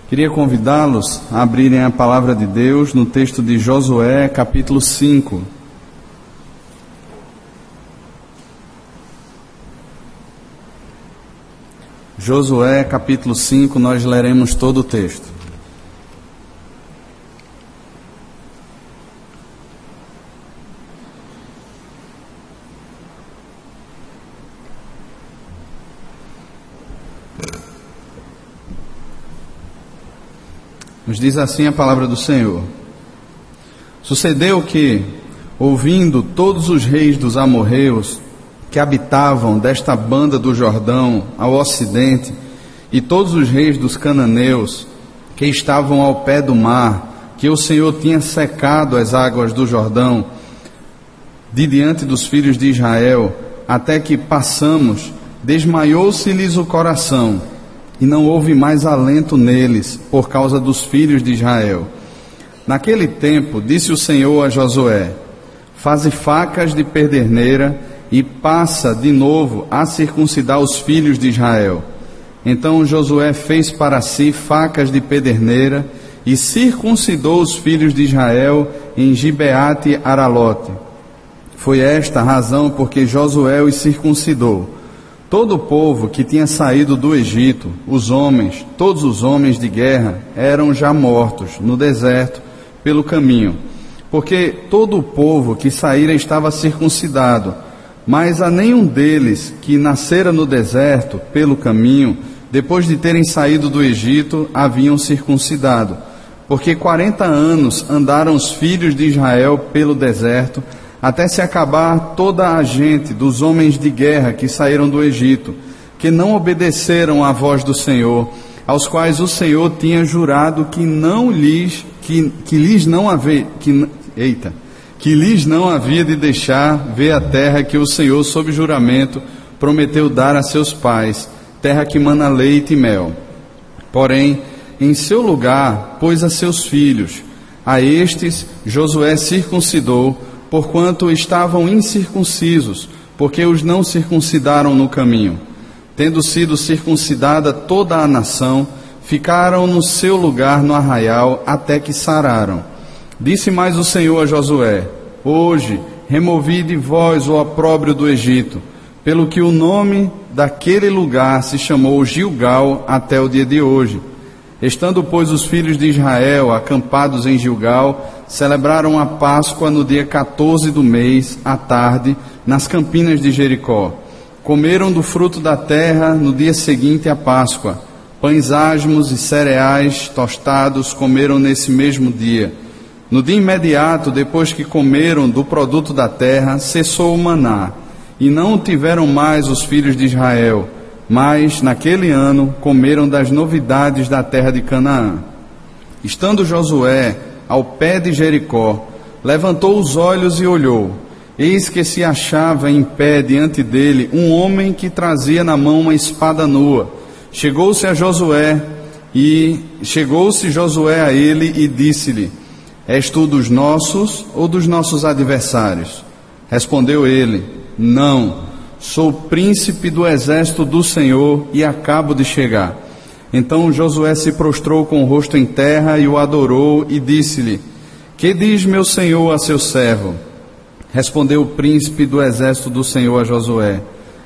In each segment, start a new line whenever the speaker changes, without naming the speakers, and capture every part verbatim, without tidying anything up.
Queria convidá-los a abrirem a palavra de Deus no texto de Josué, capítulo cinco. Josué, capítulo cinco, nós leremos todo o texto. Nos diz assim a palavra do Senhor. Sucedeu que, ouvindo todos os reis dos amorreus que habitavam desta banda do Jordão ao ocidente, e todos os reis dos cananeus que estavam ao pé do mar, que o Senhor tinha secado as águas do Jordão de diante dos filhos de Israel, até que passamos, desmaiou-se-lhes o coração, e não houve mais alento neles, por causa dos filhos de Israel. Naquele tempo, disse o Senhor a Josué: faze facas de pederneira, e passa de novo a circuncidar os filhos de Israel. Então Josué fez para si facas de pederneira, e circuncidou os filhos de Israel em Gibeate Aralote. Foi esta a razão porque Josué os circuncidou. Todo o povo que tinha saído do Egito, os homens, todos os homens de guerra, eram já mortos no deserto pelo caminho, porque todo o povo que saíra estava circuncidado, mas a nenhum deles que nascera no deserto pelo caminho, depois de terem saído do Egito, haviam circuncidado, porque quarenta anos andaram os filhos de Israel pelo deserto, até se acabar toda a gente dos homens de guerra que saíram do Egito, que não obedeceram à voz do Senhor, aos quais o Senhor tinha jurado que não lhes, que, que lhes não havia, que, eita, que lhes não havia de deixar ver a terra que o Senhor, sob juramento, prometeu dar a seus pais, terra que mana leite e mel. Porém, em seu lugar pôs a seus filhos, a estes Josué circuncidou, porquanto estavam incircuncisos, porque os não circuncidaram no caminho. Tendo sido circuncidada toda a nação, ficaram no seu lugar no arraial até que sararam. Disse mais o Senhor a Josué: hoje removi de vós o opróbrio do Egito, pelo que o nome daquele lugar se chamou Gilgal até o dia de hoje. Estando, pois, os filhos de Israel acampados em Gilgal, celebraram a Páscoa no dia quatorze do mês, à tarde, nas campinas de Jericó. Comeram do fruto da terra no dia seguinte à Páscoa. Pães asmos e cereais tostados comeram nesse mesmo dia. No dia imediato, depois que comeram do produto da terra, cessou o maná, e não o tiveram mais os filhos de Israel. Mas, naquele ano, comeram das novidades da terra de Canaã. Estando Josué ao pé de Jericó, levantou os olhos e olhou. Eis que se achava em pé diante dele um homem que trazia na mão uma espada nua. Chegou-se a Josué, e chegou-se Josué a ele e disse-lhe: és tu dos nossos ou dos nossos adversários? Respondeu ele: não. Sou príncipe do exército do Senhor e acabo de chegar. Então Josué se prostrou com o rosto em terra e o adorou e disse-lhe: que diz meu senhor a seu servo? Respondeu o príncipe do exército do Senhor a Josué: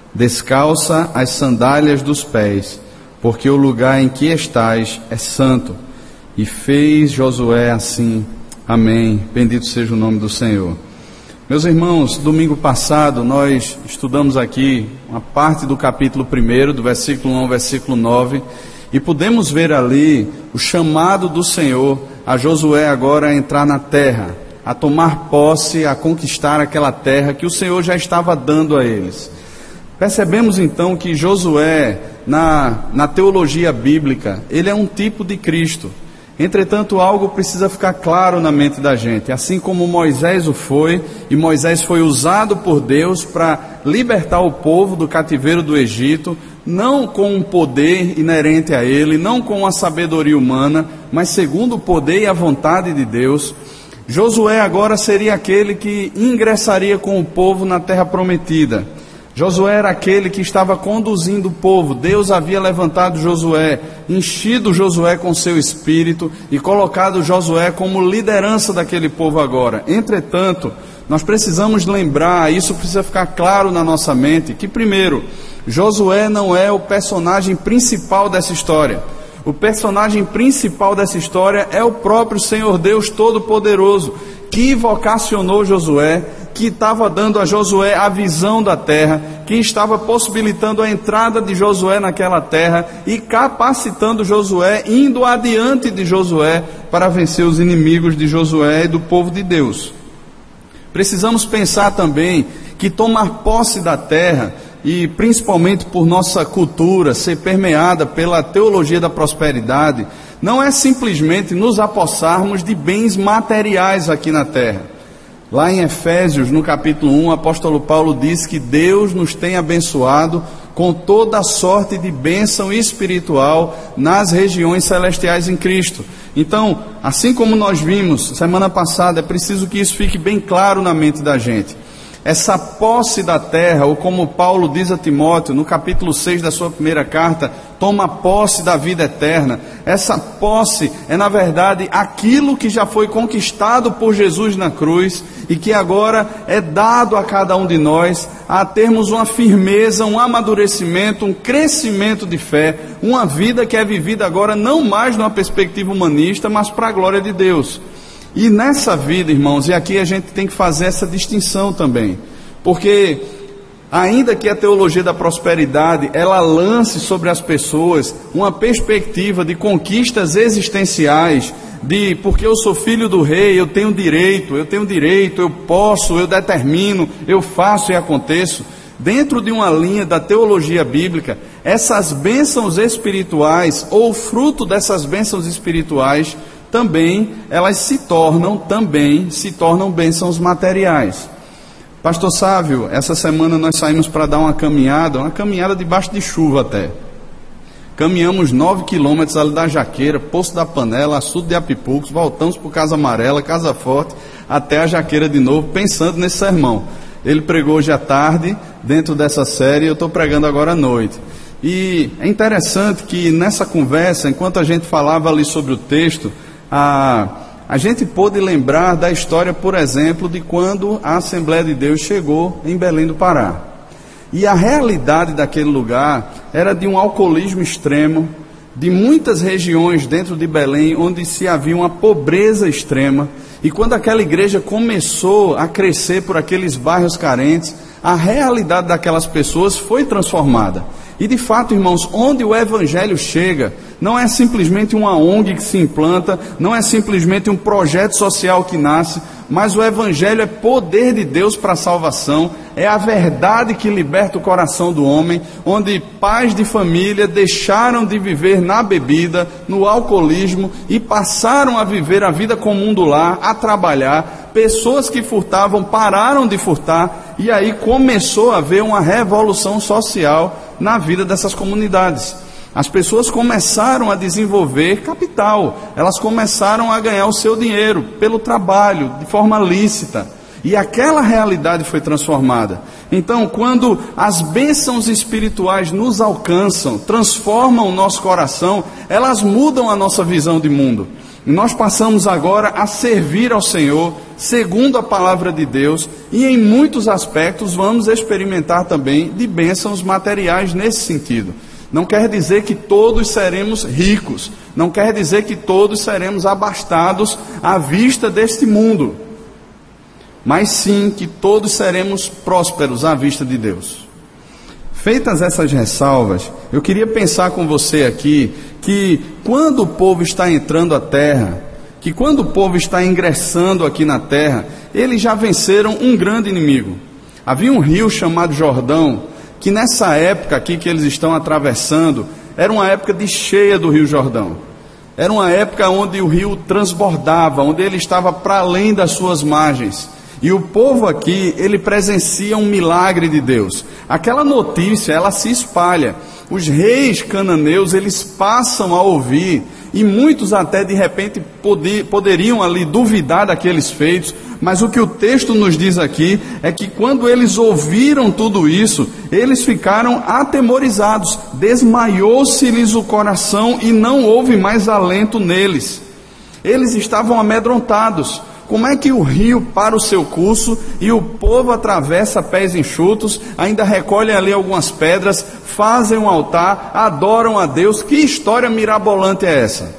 descalça as sandálias dos pés, porque o lugar em que estás é santo. E fez Josué assim. Amém. Bendito seja o nome do Senhor. Meus irmãos, domingo passado nós estudamos aqui uma parte do capítulo primeiro, do versículo um ao versículo nove, e pudemos ver ali o chamado do Senhor a Josué agora a entrar na terra, a tomar posse, a conquistar aquela terra que o Senhor já estava dando a eles. Percebemos então que Josué, na, na teologia bíblica, ele é um tipo de Cristo. Entretanto, algo precisa ficar claro na mente da gente. Assim como Moisés o foi, e Moisés foi usado por Deus para libertar o povo do cativeiro do Egito, não com um poder inerente a ele, não com a sabedoria humana, mas segundo o poder e a vontade de Deus, Josué agora seria aquele que ingressaria com o povo na terra prometida. Josué era aquele que estava conduzindo o povo. Deus havia levantado Josué, enchido Josué com seu espírito e colocado Josué como liderança daquele povo agora. Entretanto, nós precisamos lembrar, isso precisa ficar claro na nossa mente, que primeiro, Josué não é o personagem principal dessa história. O personagem principal dessa história é o próprio Senhor Deus Todo-Poderoso, que vocacionou Josué, que estava dando a Josué a visão da terra, que estava possibilitando a entrada de Josué naquela terra e capacitando Josué, indo adiante de Josué para vencer os inimigos de Josué e do povo de Deus. Precisamos pensar também que tomar posse da terra, e principalmente por nossa cultura ser permeada pela teologia da prosperidade, não é simplesmente nos apossarmos de bens materiais aqui na terra. Lá em Efésios, no capítulo um, o apóstolo Paulo diz que Deus nos tem abençoado com toda a sorte de bênção espiritual nas regiões celestiais em Cristo. Então, assim como nós vimos semana passada, é preciso que isso fique bem claro na mente da gente. Essa posse da terra, ou como Paulo diz a Timóteo, no capítulo seis da sua primeira carta, toma posse da vida eterna. Essa posse é, na verdade, aquilo que já foi conquistado por Jesus na cruz e que agora é dado a cada um de nós, a termos uma firmeza, um amadurecimento, um crescimento de fé, uma vida que é vivida agora não mais numa perspectiva humanista, mas para a glória de Deus. E nessa vida, irmãos, e aqui a gente tem que fazer essa distinção também, porque ainda que a teologia da prosperidade, ela lance sobre as pessoas uma perspectiva de conquistas existenciais, de porque eu sou filho do rei, eu tenho direito, eu tenho direito, eu posso, eu determino, eu faço e aconteço. Dentro de uma linha da teologia bíblica, essas bênçãos espirituais, ou fruto dessas bênçãos espirituais, também elas se tornam, também se tornam bênçãos materiais. Pastor Sávio, essa semana nós saímos para dar uma caminhada, uma caminhada debaixo de chuva até. Caminhamos nove quilômetros ali da Jaqueira, Poço da Panela, Açude de Apipucos, voltamos para Casa Amarela, Casa Forte, até a Jaqueira de novo, pensando nesse sermão. Ele pregou hoje à tarde, dentro dessa série, eu estou pregando agora à noite. E é interessante que nessa conversa, enquanto a gente falava ali sobre o texto, A, a gente pôde lembrar da história, por exemplo, de quando a Assembleia de Deus chegou em Belém do Pará. E a realidade daquele lugar era de um alcoolismo extremo, de muitas regiões dentro de Belém onde se havia uma pobreza extrema. E quando aquela igreja começou a crescer por aqueles bairros carentes, a realidade daquelas pessoas foi transformada. E de fato, irmãos, onde o Evangelho chega, não é simplesmente uma O N G que se implanta, não é simplesmente um projeto social que nasce, mas o Evangelho é poder de Deus para a salvação, é a verdade que liberta o coração do homem, onde pais de família deixaram de viver na bebida, no alcoolismo e passaram a viver a vida comum do lar, a trabalhar. Pessoas que furtavam pararam de furtar e aí começou a haver uma revolução social na vida dessas comunidades. As pessoas começaram a desenvolver capital, elas começaram a ganhar o seu dinheiro pelo trabalho, de forma lícita, e aquela realidade foi transformada. Então, quando as bênçãos espirituais nos alcançam, transformam o nosso coração, elas mudam a nossa visão de mundo. E nós passamos agora a servir ao Senhor, segundo a palavra de Deus, e em muitos aspectos vamos experimentar também de bênçãos materiais nesse sentido. Não quer dizer que todos seremos ricos, não quer dizer que todos seremos abastados à vista deste mundo, mas sim que todos seremos prósperos à vista de Deus. Feitas essas ressalvas, eu queria pensar com você aqui que quando o povo está entrando à terra, que quando o povo está ingressando aqui na terra, eles já venceram um grande inimigo. Havia um rio chamado Jordão, que nessa época aqui que eles estão atravessando, era uma época de cheia do rio Jordão. Era uma época onde o rio transbordava, onde ele estava para além das suas margens. E o povo aqui, ele presencia um milagre de Deus. Aquela notícia, ela se espalha. Os reis cananeus, eles passam a ouvir e muitos até de repente poder, poderiam ali duvidar daqueles feitos, mas o que o texto nos diz aqui é que quando eles ouviram tudo isso, eles ficaram atemorizados, desmaiou-se-lhes o coração e não houve mais alento neles. Eles estavam amedrontados. Como é que o rio para o seu curso e o povo atravessa pés enxutos, ainda recolhem ali algumas pedras, fazem um altar, adoram a Deus? Que história mirabolante é essa?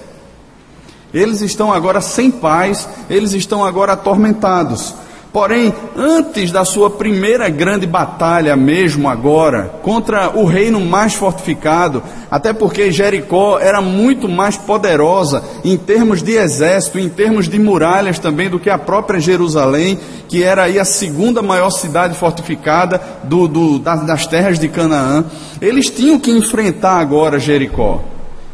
Eles estão agora sem paz, eles estão agora atormentados. Porém, antes da sua primeira grande batalha mesmo agora, contra o reino mais fortificado, até porque Jericó era muito mais poderosa em termos de exército, em termos de muralhas também, do que a própria Jerusalém, que era aí a segunda maior cidade fortificada do, do, das, das terras de Canaã. Eles tinham que enfrentar agora Jericó.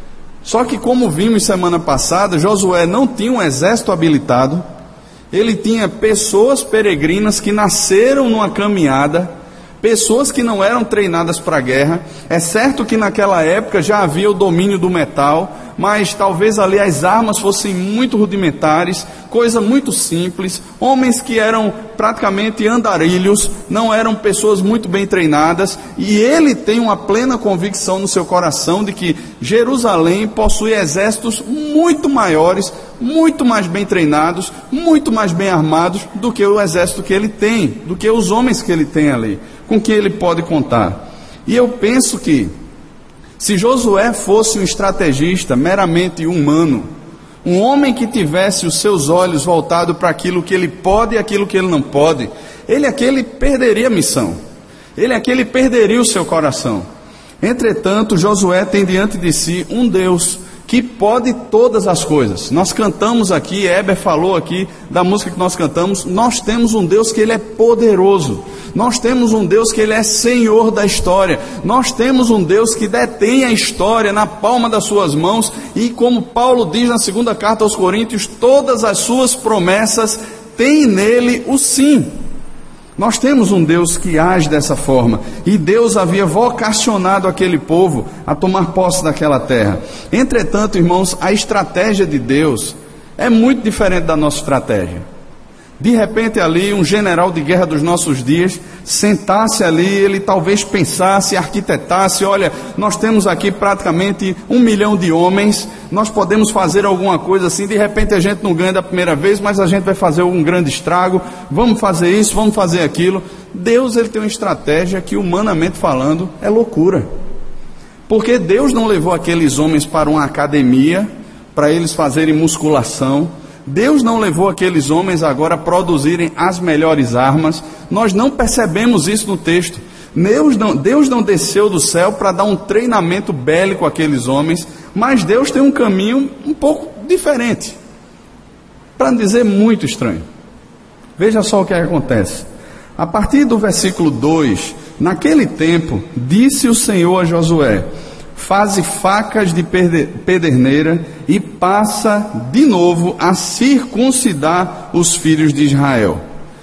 Só que, como vimos semana passada, Josué não tinha um exército habilitado. Ele tinha pessoas peregrinas que nasceram numa caminhada, pessoas que não eram treinadas para a guerra. É certo que naquela época já havia o domínio do metal, mas talvez ali as armas fossem muito rudimentares, coisa muito simples, homens que eram praticamente andarilhos, não eram pessoas muito bem treinadas, e ele tem uma plena convicção no seu coração de que Jerusalém possui exércitos muito maiores, muito mais bem treinados, muito mais bem armados do que o exército que ele tem, do que os homens que ele tem ali, com quem ele pode contar. E eu penso que se Josué fosse um estrategista meramente humano, um homem que tivesse os seus olhos voltados para aquilo que ele pode e aquilo que ele não pode, ele aquele perderia a missão, ele aquele perderia o seu coração. Entretanto, Josué tem diante de si um Deus que pode todas as coisas. Nós cantamos aqui, Heber falou aqui da música que nós cantamos, nós temos um Deus que ele é poderoso, nós temos um Deus que ele é Senhor da história, nós temos um Deus que detém a história na palma das suas mãos, e como Paulo diz na segunda carta aos Coríntios, todas as suas promessas têm nele o sim. Nós temos um Deus que age dessa forma, e Deus havia vocacionado aquele povo a tomar posse daquela terra. Entretanto, irmãos, a estratégia de Deus é muito diferente da nossa estratégia. De repente ali, um general de guerra dos nossos dias, sentasse ali, ele talvez pensasse, arquitetasse, olha, nós temos aqui praticamente um milhão de homens, nós podemos fazer alguma coisa assim, de repente a gente não ganha da primeira vez, mas a gente vai fazer um grande estrago, vamos fazer isso, vamos fazer aquilo. Deus, ele tem uma estratégia que, humanamente falando, é loucura. Porque Deus não levou aqueles homens para uma academia, para eles fazerem musculação. Deus não levou aqueles homens agora a produzirem as melhores armas. Nós não percebemos isso no texto. Deus não, Deus não desceu do céu para dar um treinamento bélico àqueles homens, mas Deus tem um caminho um pouco diferente, para não dizer muito estranho. Veja só o que acontece. A partir do versículo dois, naquele tempo, disse o Senhor a Josué: faze facas de pederneira e passa de novo a circuncidar os filhos de Israel.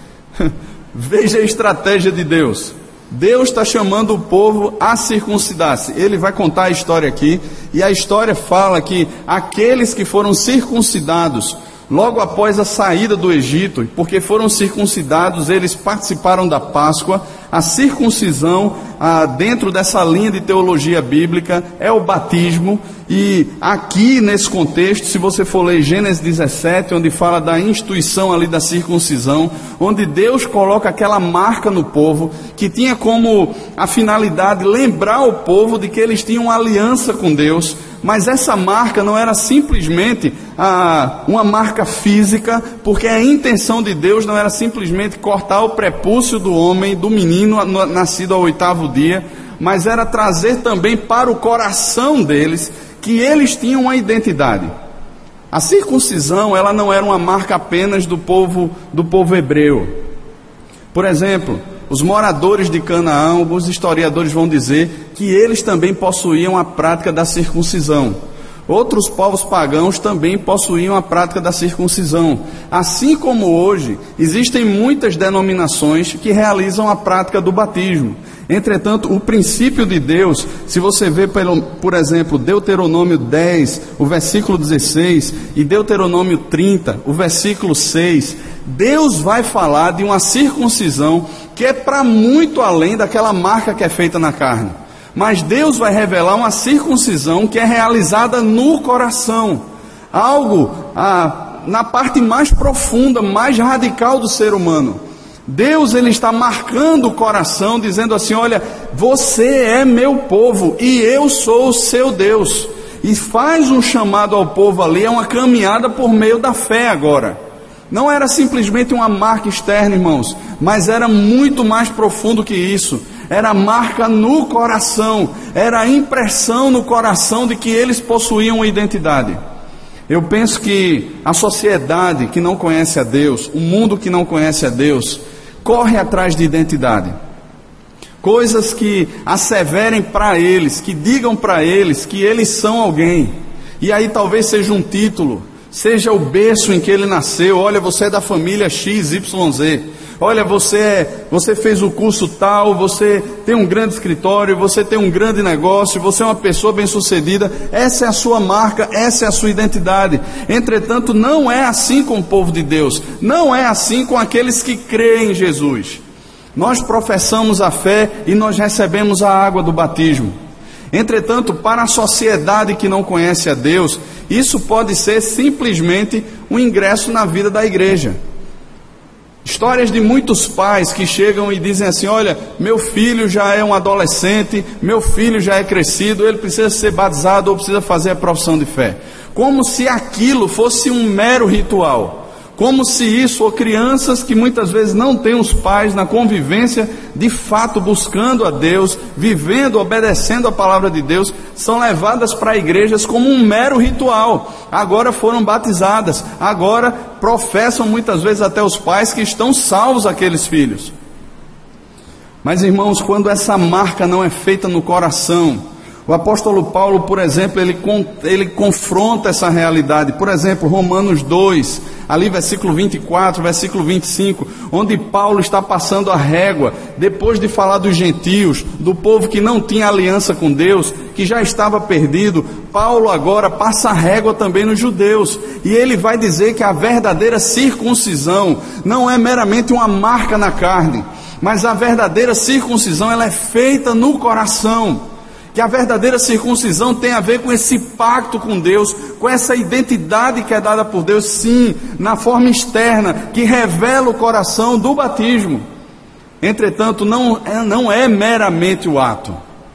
Veja a estratégia de Deus. Deus está chamando o povo a circuncidar-se. Ele vai contar a história aqui, e a história fala que aqueles que foram circuncidados logo após a saída do Egito, porque foram circuncidados, eles participaram da Páscoa. A circuncisão, ah, dentro dessa linha de teologia bíblica, é o batismo. E aqui nesse contexto, se você for ler Gênesis dezessete, onde fala da instituição ali da circuncisão, onde Deus coloca aquela marca no povo, que tinha como a finalidade lembrar o povo de que eles tinham uma aliança com Deus. Mas essa marca não era simplesmente ah, uma marca física, porque a intenção de Deus não era simplesmente cortar o prepúcio do homem, do menino nascido ao oitavo dia, mas era trazer também para o coração deles que eles tinham uma identidade. A circuncisão, ela não era uma marca apenas do povo, do povo hebreu. Por exemplo, os moradores de Canaã, alguns historiadores vão dizer que eles também possuíam a prática da circuncisão. Outros povos pagãos também possuíam a prática da circuncisão. Assim como hoje, existem muitas denominações que realizam a prática do batismo. Entretanto, o princípio de Deus, se você vê, pelo, por exemplo, Deuteronômio dez, o versículo dezesseis, e Deuteronômio trinta, o versículo seis, Deus vai falar de uma circuncisão que é para muito além daquela marca que é feita na carne. Mas Deus vai revelar uma circuncisão que é realizada no coração, algo ah, na parte mais profunda, mais radical do ser humano. Deus, ele está marcando o coração, dizendo assim: olha, você é meu povo e eu sou o seu Deus. E faz um chamado ao povo ali, é uma caminhada por meio da fé agora. Não era simplesmente uma marca externa, irmãos, mas era muito mais profundo que isso. Era marca no coração, era a impressão no coração de que eles possuíam uma identidade. Eu penso que a sociedade que não conhece a Deus, o mundo que não conhece a Deus, corre atrás de identidade, coisas que asseverem para eles, que digam para eles que eles são alguém, e aí talvez seja um título, seja o berço em que ele nasceu. Olha, você é da família X Y Z, olha, você, é, você fez o curso tal, você tem um grande escritório, você tem um grande negócio, você é uma pessoa bem-sucedida. Essa é a sua marca, essa é a sua identidade. Entretanto, não é assim com o povo de Deus, não é assim com aqueles que creem em Jesus. Nós professamos a fé e nós recebemos a água do batismo. Entretanto, para a sociedade que não conhece a Deus, isso pode ser simplesmente um ingresso na vida da igreja. Histórias de muitos pais que chegam e dizem assim: olha, meu filho já é um adolescente, meu filho já é crescido, ele precisa ser batizado ou precisa fazer a profissão de fé. Como se aquilo fosse um mero ritual. Como se isso, ou crianças que muitas vezes não têm os pais na convivência, de fato buscando a Deus, vivendo, obedecendo a palavra de Deus, são levadas para igrejas como um mero ritual. Agora foram batizadas, agora professam muitas vezes até os pais que estão salvos aqueles filhos. Mas, irmãos, quando essa marca não é feita no coração, o apóstolo Paulo, por exemplo, ele, ele confronta essa realidade. Por exemplo, Romanos dois, ali versículo vinte e quatro, versículo vinte e cinco, onde Paulo está passando a régua, depois de falar dos gentios, do povo que não tinha aliança com Deus, que já estava perdido. Paulo agora passa a régua também nos judeus, e ele vai dizer que a verdadeira circuncisão não é meramente uma marca na carne, mas a verdadeira circuncisão, ela é feita no coração. Que a verdadeira circuncisão tem a ver com esse pacto com Deus, com essa identidade que é dada por Deus, sim, na forma externa, que revela o coração do batismo. Entretanto, não é, não é meramente o ato.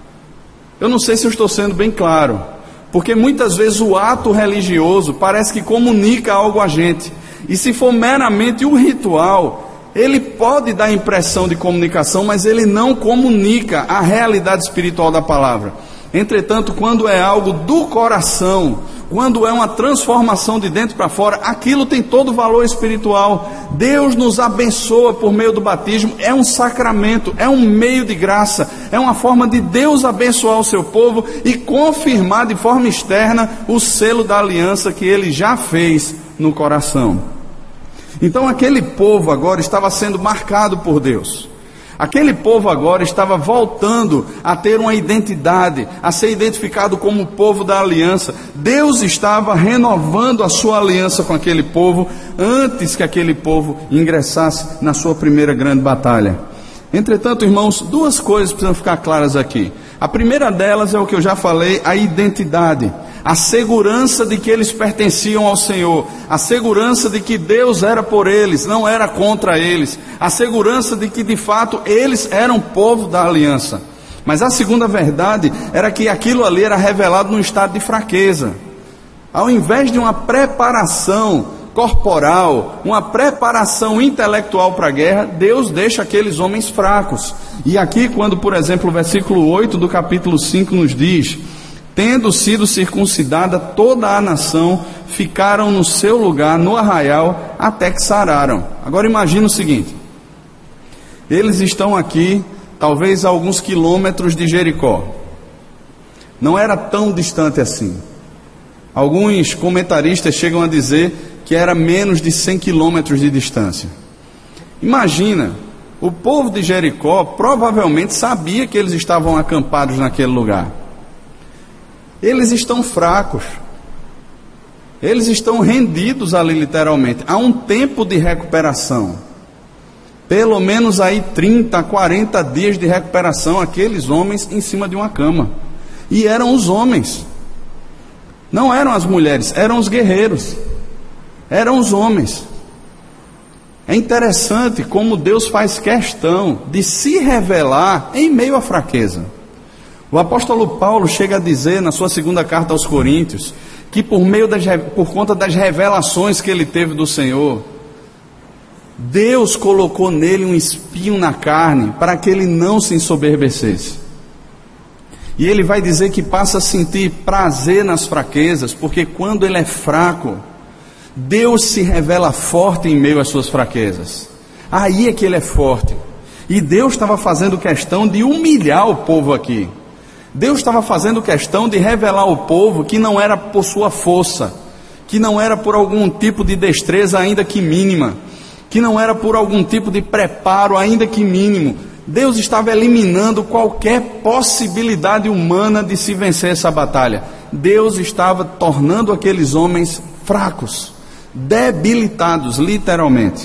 Eu não sei se eu estou sendo bem claro, porque muitas vezes o ato religioso parece que comunica algo a gente, e se for meramente o ritual, ele pode dar impressão de comunicação, mas ele não comunica a realidade espiritual da palavra. Entretanto, quando é algo do coração, quando é uma transformação de dentro para fora, aquilo tem todo o valor espiritual. Deus nos abençoa por meio do batismo, é um sacramento, é um meio de graça, é uma forma de Deus abençoar o seu povo e confirmar de forma externa o selo da aliança que ele já fez no coração. Então aquele povo agora estava sendo marcado por Deus. Aquele povo agora estava voltando a ter uma identidade, a ser identificado como o povo da aliança. Deus estava renovando a sua aliança com aquele povo antes que aquele povo ingressasse na sua primeira grande batalha. Entretanto, irmãos, duas coisas precisam ficar claras aqui. A primeira delas é o que eu já falei, a identidade. A segurança de que eles pertenciam ao Senhor, a segurança de que Deus era por eles, não era contra eles, a segurança de que de fato eles eram povo da aliança. Mas a segunda verdade era que aquilo ali era revelado num estado de fraqueza. Ao invés de uma preparação corporal, uma preparação intelectual para a guerra, Deus deixa aqueles homens fracos. E aqui quando, por exemplo, o versículo oito do capítulo cinco nos diz: tendo sido circuncidada toda a nação, ficaram no seu lugar no arraial até que sararam. Agora imagina o seguinte: eles estão aqui, talvez a alguns quilômetros de Jericó. Não era tão distante assim. Alguns comentaristas chegam a dizer que era menos de cem quilômetros de distância. Imagina o povo de Jericó provavelmente sabia que eles estavam acampados naquele lugar. Eles estão fracos. Eles estão rendidos ali literalmente. Há um tempo de recuperação. Pelo menos aí trinta, quarenta dias de recuperação, aqueles homens em cima de uma cama. E eram os homens. Não eram as mulheres, eram os guerreiros. Eram os homens. É interessante como Deus faz questão de se revelar em meio à fraqueza. O apóstolo Paulo chega a dizer na sua segunda carta aos Coríntios que por meio das, por conta das revelações que ele teve do Senhor, Deus colocou nele um espinho na carne para que ele não se ensoberbecesse. E ele vai dizer que passa a sentir prazer nas fraquezas, porque quando ele é fraco, Deus se revela forte em meio às suas fraquezas. Aí é que ele é forte. E Deus estava fazendo questão de humilhar o povo aqui. Deus estava fazendo questão de revelar ao povo que não era por sua força, que não era por algum tipo de destreza ainda que mínima, que não era por algum tipo de preparo ainda que mínimo. Deus estava eliminando qualquer possibilidade humana de se vencer essa batalha. Deus estava tornando aqueles homens fracos, debilitados, literalmente.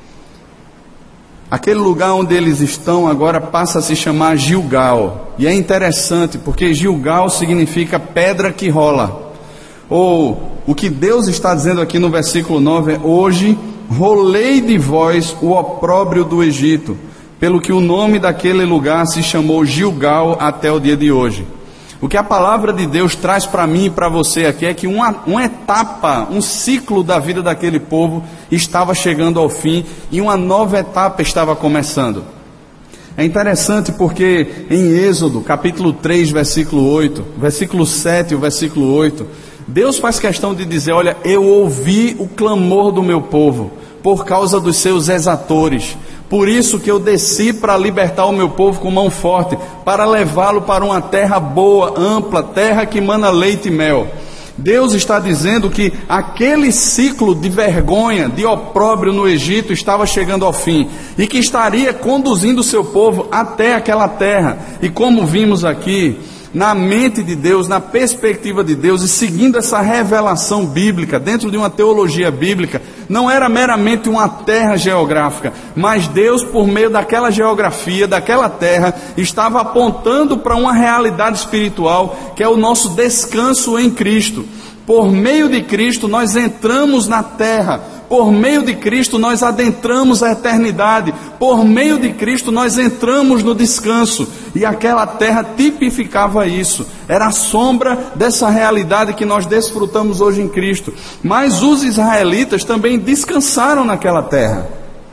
Aquele lugar onde eles estão agora passa a se chamar Gilgal. E é interessante porque Gilgal significa pedra que rola. Ou o que Deus está dizendo aqui no versículo nove é: hoje rolei de vós o opróbrio do Egito, pelo que o nome daquele lugar se chamou Gilgal até o dia de hoje. O que a palavra de Deus traz para mim e para você aqui é que uma, uma etapa, um ciclo da vida daquele povo estava chegando ao fim e uma nova etapa estava começando. É interessante porque em Êxodo, capítulo três, versículo oito, versículo sete e o versículo oito, Deus faz questão de dizer: olha, eu ouvi o clamor do meu povo por causa dos seus exatores. Por isso que eu desci para libertar o meu povo com mão forte, para levá-lo para uma terra boa, ampla, terra que mana leite e mel. Deus está dizendo que aquele ciclo de vergonha, de opróbrio no Egito estava chegando ao fim, e que estaria conduzindo o seu povo até aquela terra. E como vimos aqui, na mente de Deus, na perspectiva de Deus, e seguindo essa revelação bíblica, dentro de uma teologia bíblica, não era meramente uma terra geográfica, mas Deus, por meio daquela geografia, daquela terra, estava apontando para uma realidade espiritual, que é o nosso descanso em Cristo. Por meio de Cristo nós entramos na terra, por meio de Cristo nós adentramos a eternidade, por meio de Cristo nós entramos no descanso, e aquela terra tipificava isso, era a sombra dessa realidade que nós desfrutamos hoje em Cristo. Mas os israelitas também descansaram naquela terra,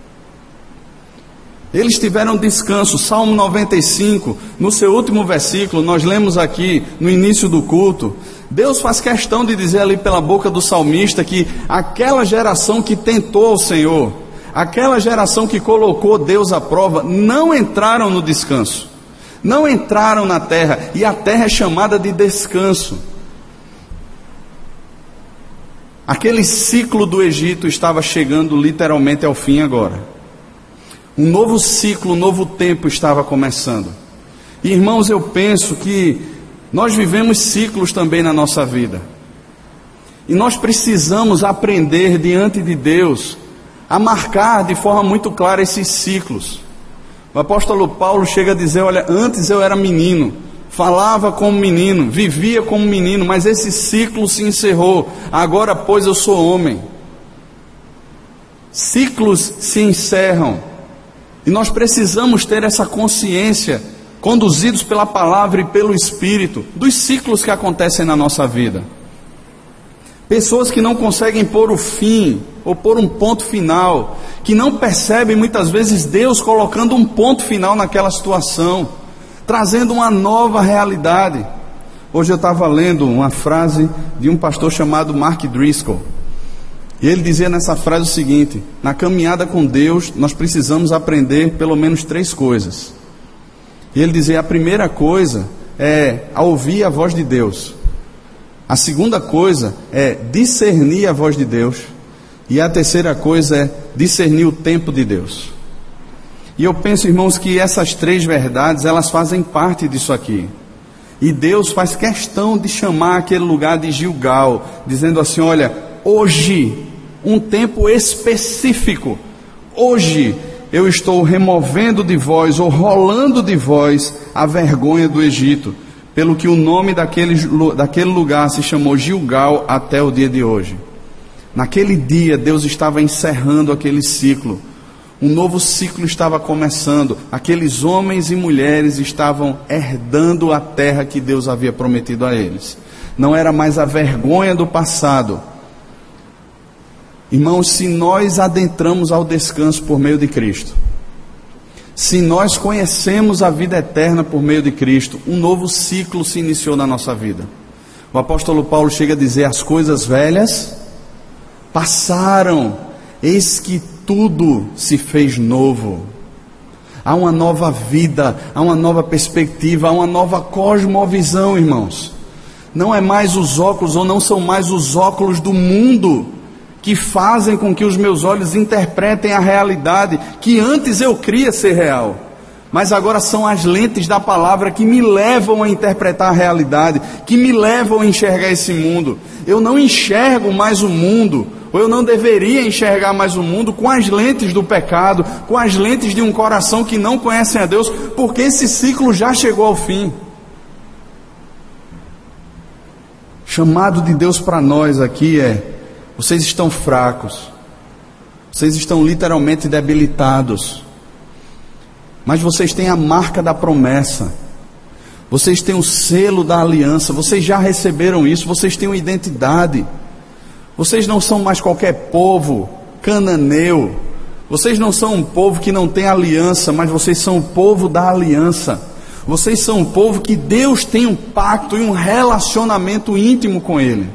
eles tiveram descanso. Salmo noventa e cinco, no seu último versículo, nós lemos aqui no início do culto, Deus faz questão de dizer ali pela boca do salmista que aquela geração que tentou ao Senhor, aquela geração que colocou Deus à prova, não entraram no descanso, não entraram na terra, e a terra é chamada de descanso. Aquele ciclo do Egito estava chegando literalmente ao fim agora. Um novo ciclo, um novo tempo estava começando. E, irmãos, eu penso que nós vivemos ciclos também na nossa vida. E nós precisamos aprender diante de Deus a marcar de forma muito clara esses ciclos. O apóstolo Paulo chega a dizer: olha, antes eu era menino, falava como menino, vivia como menino, mas esse ciclo se encerrou. Agora, pois, eu sou homem. Ciclos se encerram. E nós precisamos ter essa consciência, conduzidos pela palavra e pelo Espírito, dos ciclos que acontecem na nossa vida. Pessoas que não conseguem pôr o fim, ou pôr um ponto final, que não percebem muitas vezes Deus colocando um ponto final naquela situação, trazendo uma nova realidade. Hoje eu estava lendo uma frase de um pastor chamado Mark Driscoll, e ele dizia nessa frase o seguinte: na caminhada com Deus nós precisamos aprender pelo menos três coisas. E ele dizia: a primeira coisa é a ouvir a voz de Deus, a segunda coisa é discernir a voz de Deus, e a terceira coisa é discernir o tempo de Deus. E eu penso, irmãos, que essas três verdades, elas fazem parte disso aqui. E Deus faz questão de chamar aquele lugar de Gilgal, dizendo assim: olha, hoje, um tempo específico, hoje eu estou removendo de vós, ou rolando de vós, a vergonha do Egito, pelo que o nome daquele, daquele lugar se chamou Gilgal até o dia de hoje. Naquele dia Deus estava encerrando aquele ciclo, um novo ciclo estava começando, aqueles homens e mulheres estavam herdando a terra que Deus havia prometido a eles. Não era mais a vergonha do passado. Irmãos, se nós adentramos ao descanso por meio de Cristo, se nós conhecemos a vida eterna por meio de Cristo, um novo ciclo se iniciou na nossa vida. O apóstolo Paulo chega a dizer: as coisas velhas passaram, eis que tudo se fez novo. Há uma nova vida, há uma nova perspectiva, há uma nova cosmovisão, irmãos. Não é mais os óculos, ou não são mais os óculos do mundo que fazem com que os meus olhos interpretem a realidade que antes eu cria ser real, mas agora são as lentes da palavra que me levam a interpretar a realidade, que me levam a enxergar esse mundo. Eu não enxergo mais o mundo, ou eu não deveria enxergar mais o mundo com as lentes do pecado, com as lentes de um coração que não conhece a Deus, porque esse ciclo já chegou ao fim. Chamado de Deus para nós aqui é: vocês estão fracos, vocês estão literalmente debilitados, mas vocês têm a marca da promessa, vocês têm o selo da aliança, vocês já receberam isso, vocês têm uma identidade, vocês não são mais qualquer povo cananeu, vocês não são um povo que não tem aliança, mas vocês são o povo da aliança, vocês são um povo que Deus tem um pacto e um relacionamento íntimo com Ele.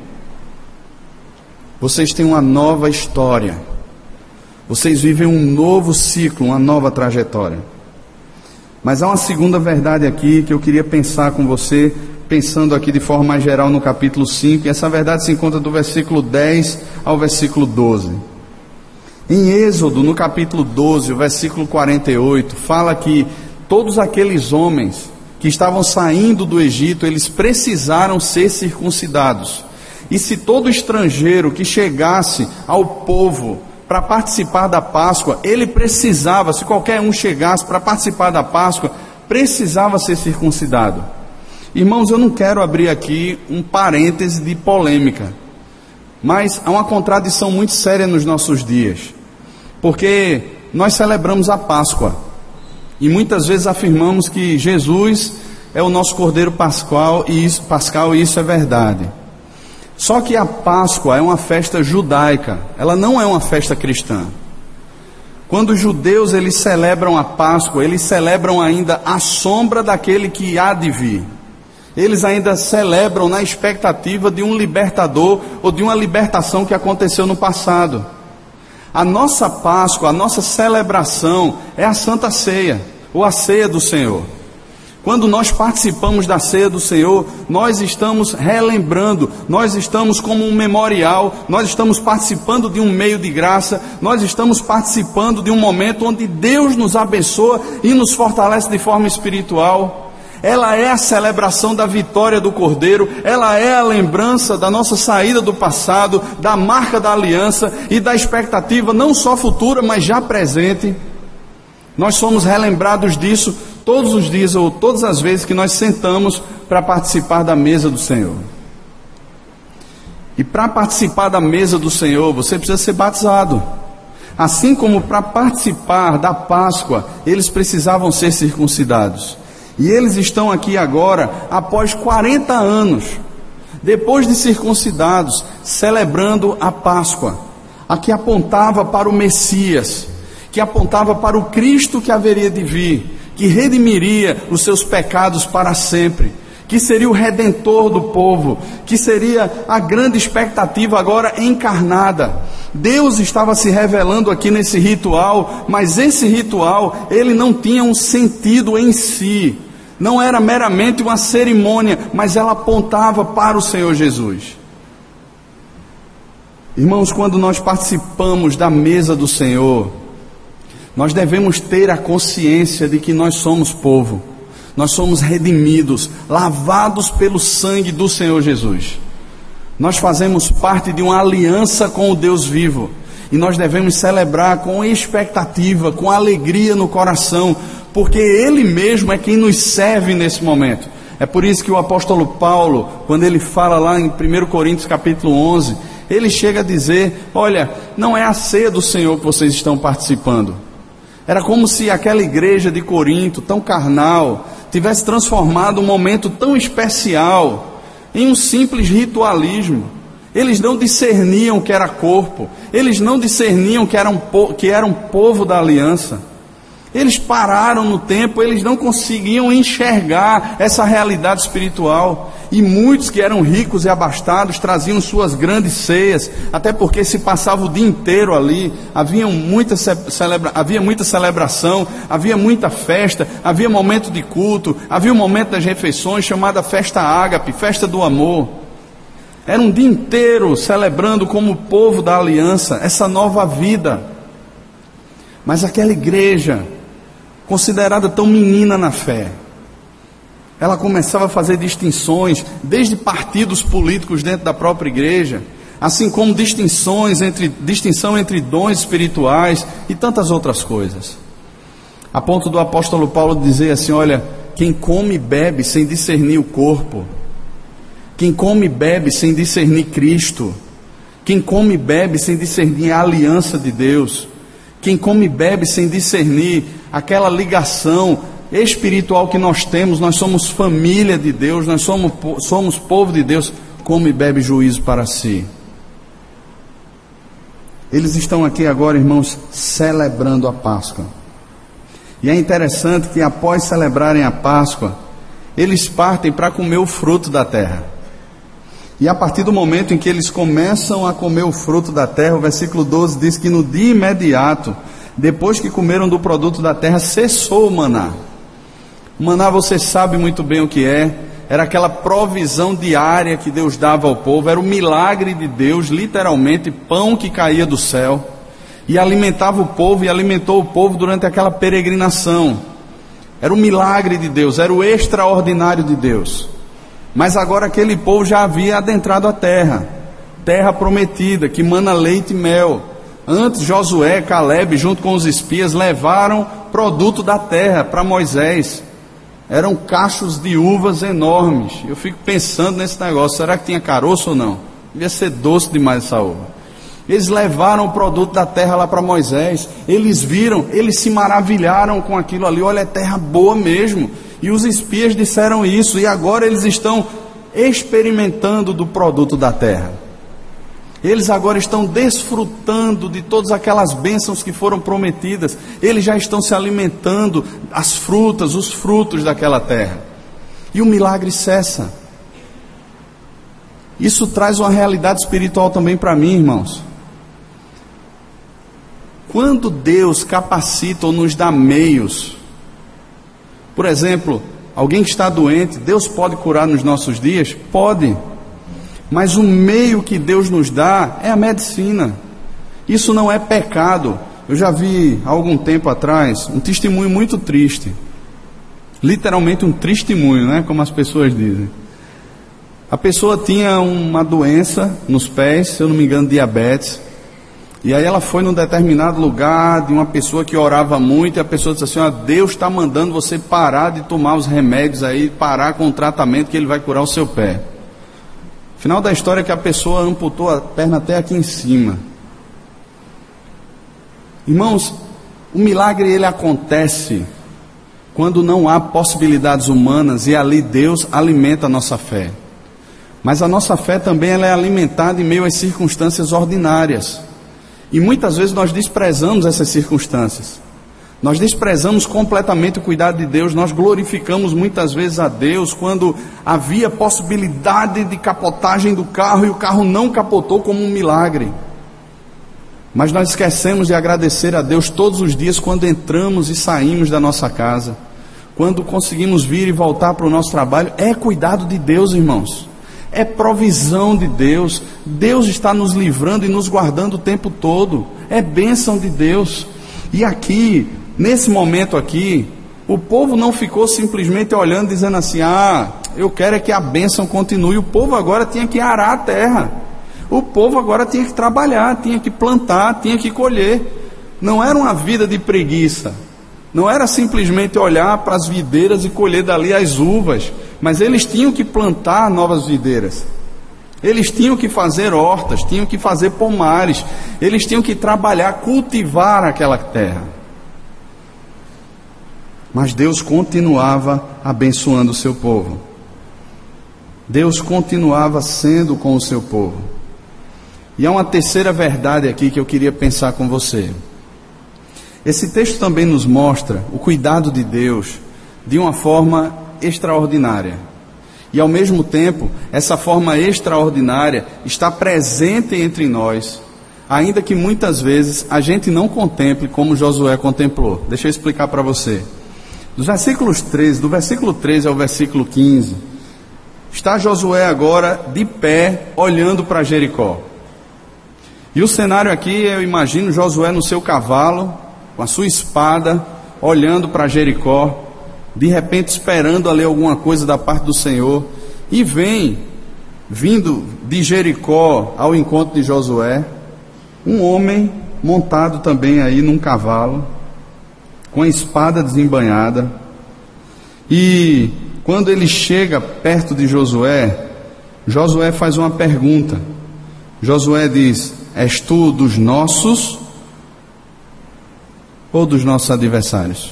Vocês têm uma nova história, vocês vivem um novo ciclo, uma nova trajetória. Mas há uma segunda verdade aqui que eu queria pensar com você, pensando aqui de forma mais geral no capítulo cinco, e essa verdade se encontra do versículo dez ao versículo doze. Em Êxodo, no capítulo doze, o versículo quarenta e oito, fala que todos aqueles homens que estavam saindo do Egito, eles precisaram ser circuncidados. E se todo estrangeiro que chegasse ao povo para participar da Páscoa, ele precisava, se qualquer um chegasse para participar da Páscoa, precisava ser circuncidado. Irmãos, eu não quero abrir aqui um parêntese de polêmica, mas há uma contradição muito séria nos nossos dias, porque nós celebramos a Páscoa, e muitas vezes afirmamos que Jesus é o nosso Cordeiro Pascal, e isso, Pascal, e isso é verdade. Só que a Páscoa é uma festa judaica, ela não é uma festa cristã. Quando os judeus eles celebram a Páscoa, eles celebram ainda a sombra daquele que há de vir. Eles ainda celebram na expectativa de um libertador ou de uma libertação que aconteceu no passado. A nossa Páscoa, a nossa celebração é a Santa Ceia, ou a Ceia do Senhor. Quando nós participamos da ceia do Senhor, nós estamos relembrando, nós estamos como um memorial, nós estamos participando de um meio de graça, nós estamos participando de um momento onde Deus nos abençoa e nos fortalece de forma espiritual. Ela é a celebração da vitória do Cordeiro, ela é a lembrança da nossa saída do passado, da marca da aliança e da expectativa não só futura, mas já presente. Nós somos relembrados disso todos os dias ou todas as vezes que nós sentamos para participar da mesa do Senhor. E para participar da mesa do Senhor, você precisa ser batizado. Assim como para participar da Páscoa, eles precisavam ser circuncidados. E eles estão aqui agora, após quarenta anos, depois de circuncidados, celebrando a Páscoa, a que apontava para o Messias, que apontava para o Cristo que haveria de vir, que redimiria os seus pecados para sempre, que seria o redentor do povo, que seria a grande expectativa agora encarnada. Deus estava se revelando aqui nesse ritual, mas esse ritual, ele não tinha um sentido em si, não era meramente uma cerimônia, mas ela apontava para o Senhor Jesus. Irmãos, quando nós participamos da mesa do Senhor, Nós devemos ter a consciência de que nós somos povo, nós somos redimidos, lavados pelo sangue do Senhor Jesus. Nós fazemos parte de uma aliança com o Deus vivo, e nós devemos celebrar com expectativa, com alegria no coração, porque Ele mesmo é quem nos serve nesse momento. É por isso que o apóstolo Paulo, quando ele fala lá em primeiro Coríntios capítulo onze, ele chega a dizer: olha, não é a ceia do Senhor que vocês estão participando. Era como se aquela igreja de Corinto, tão carnal, tivesse transformado um momento tão especial em um simples ritualismo. Eles não discerniam o que era corpo, eles não discerniam que era um, que era um povo da aliança. Eles pararam no tempo, eles não conseguiam enxergar essa realidade espiritual. E muitos que eram ricos e abastados traziam suas grandes ceias, até porque se passava o dia inteiro ali, havia muita, celebra... havia muita celebração, havia muita festa, havia momento de culto, havia o momento das refeições, chamada festa ágape, festa do amor. Era um dia inteiro celebrando como povo da aliança, essa nova vida. Mas aquela igreja, considerada tão menina na fé, ela começava a fazer distinções, desde partidos políticos dentro da própria igreja, assim como distinções entre, distinção entre dons espirituais e tantas outras coisas. A ponto do apóstolo Paulo dizer assim: olha, quem come e bebe sem discernir o corpo, quem come e bebe sem discernir Cristo, quem come e bebe sem discernir a aliança de Deus, quem come e bebe sem discernir aquela ligação espiritual que nós temos, nós somos família de Deus, nós somos, somos povo de Deus, come e bebe juízo para si. Eles estão aqui agora, irmãos, celebrando a Páscoa. E é interessante que após celebrarem a Páscoa, eles partem para comer o fruto da terra. E a partir do momento em que eles começam a comer o fruto da terra, o versículo doze diz que no dia imediato, depois que comeram do produto da terra, cessou o maná. O maná, você sabe muito bem o que é, era aquela provisão diária que Deus dava ao povo, era o milagre de Deus, literalmente, pão que caía do céu, e alimentava o povo, e alimentou o povo durante aquela peregrinação. Era o milagre de Deus, era o extraordinário de Deus. Mas agora aquele povo já havia adentrado a terra, terra prometida, que mana leite e mel. Antes Josué, Calebe, junto com os espias, levaram produto da terra para Moisés. Eram cachos de uvas enormes. Eu fico pensando nesse negócio, será que tinha caroço ou não? Devia ser doce demais essa uva. Eles levaram o produto da terra lá para Moisés. Eles viram, eles se maravilharam com aquilo ali. Olha, é terra boa mesmo. E os espias disseram isso, e agora eles estão experimentando do produto da terra. Eles agora estão desfrutando de todas aquelas bênçãos que foram prometidas. Eles já estão se alimentando as frutas, os frutos daquela terra. E o milagre cessa. Isso traz uma realidade espiritual também para mim, irmãos. Quando Deus capacita ou nos dá meios, por exemplo, alguém que está doente, Deus pode curar nos nossos dias? Pode. Mas o meio que Deus nos dá é a medicina. Isso não é pecado. Eu já vi, há algum tempo atrás, um testemunho muito triste. Literalmente um testemunho, né? Como as pessoas dizem. A pessoa tinha uma doença nos pés, se eu não me engano, diabetes. E aí ela foi num determinado lugar de uma pessoa que orava muito, e a pessoa disse assim: ó, Deus está mandando você parar de tomar os remédios aí, parar com o tratamento que Ele vai curar o seu pé. Final da história é que a pessoa amputou a perna até aqui em cima. Irmãos, o milagre ele acontece quando não há possibilidades humanas, e ali Deus alimenta a nossa fé. Mas a nossa fé também ela é alimentada em meio às circunstâncias ordinárias. E muitas vezes nós desprezamos essas circunstâncias. Nós desprezamos completamente o cuidado de Deus. Nós glorificamos muitas vezes a Deus quando havia possibilidade de capotagem do carro e o carro não capotou, como um milagre. Mas nós esquecemos de agradecer a Deus todos os dias quando entramos e saímos da nossa casa. Quando conseguimos vir e voltar para o nosso trabalho. É cuidado de Deus, irmãos. É provisão de Deus. Deus está nos livrando e nos guardando o tempo todo. É bênção de Deus. E aqui, nesse momento aqui, o povo não ficou simplesmente olhando, dizendo assim, ah, eu quero é que a bênção continue. O povo agora tinha que arar a terra. O povo agora tinha que trabalhar, tinha que plantar, tinha que colher. Não era uma vida de preguiça. Não era simplesmente olhar para as videiras e colher dali as uvas. Mas eles tinham que plantar novas videiras. Eles tinham que fazer hortas, tinham que fazer pomares. Eles tinham que trabalhar, cultivar aquela terra. Mas Deus continuava abençoando o seu povo. Deus continuava sendo com o seu povo. E há uma terceira verdade aqui que eu queria pensar com você. Esse texto também nos mostra o cuidado de Deus de uma forma extraordinária. E ao mesmo tempo, essa forma extraordinária está presente entre nós, ainda que muitas vezes a gente não contemple como Josué contemplou. Deixa eu explicar para você. Dos versículos treze, do versículo treze ao versículo quinze, está Josué agora de pé, olhando para Jericó. E o cenário aqui, eu imagino Josué no seu cavalo, com a sua espada, olhando para Jericó, de repente esperando ali alguma coisa da parte do Senhor, e vem, vindo de Jericó ao encontro de Josué, um homem montado também aí num cavalo, com a espada desembainhada. E quando ele chega perto de Josué, Josué faz uma pergunta. Josué diz: és tu dos nossos ou dos nossos adversários?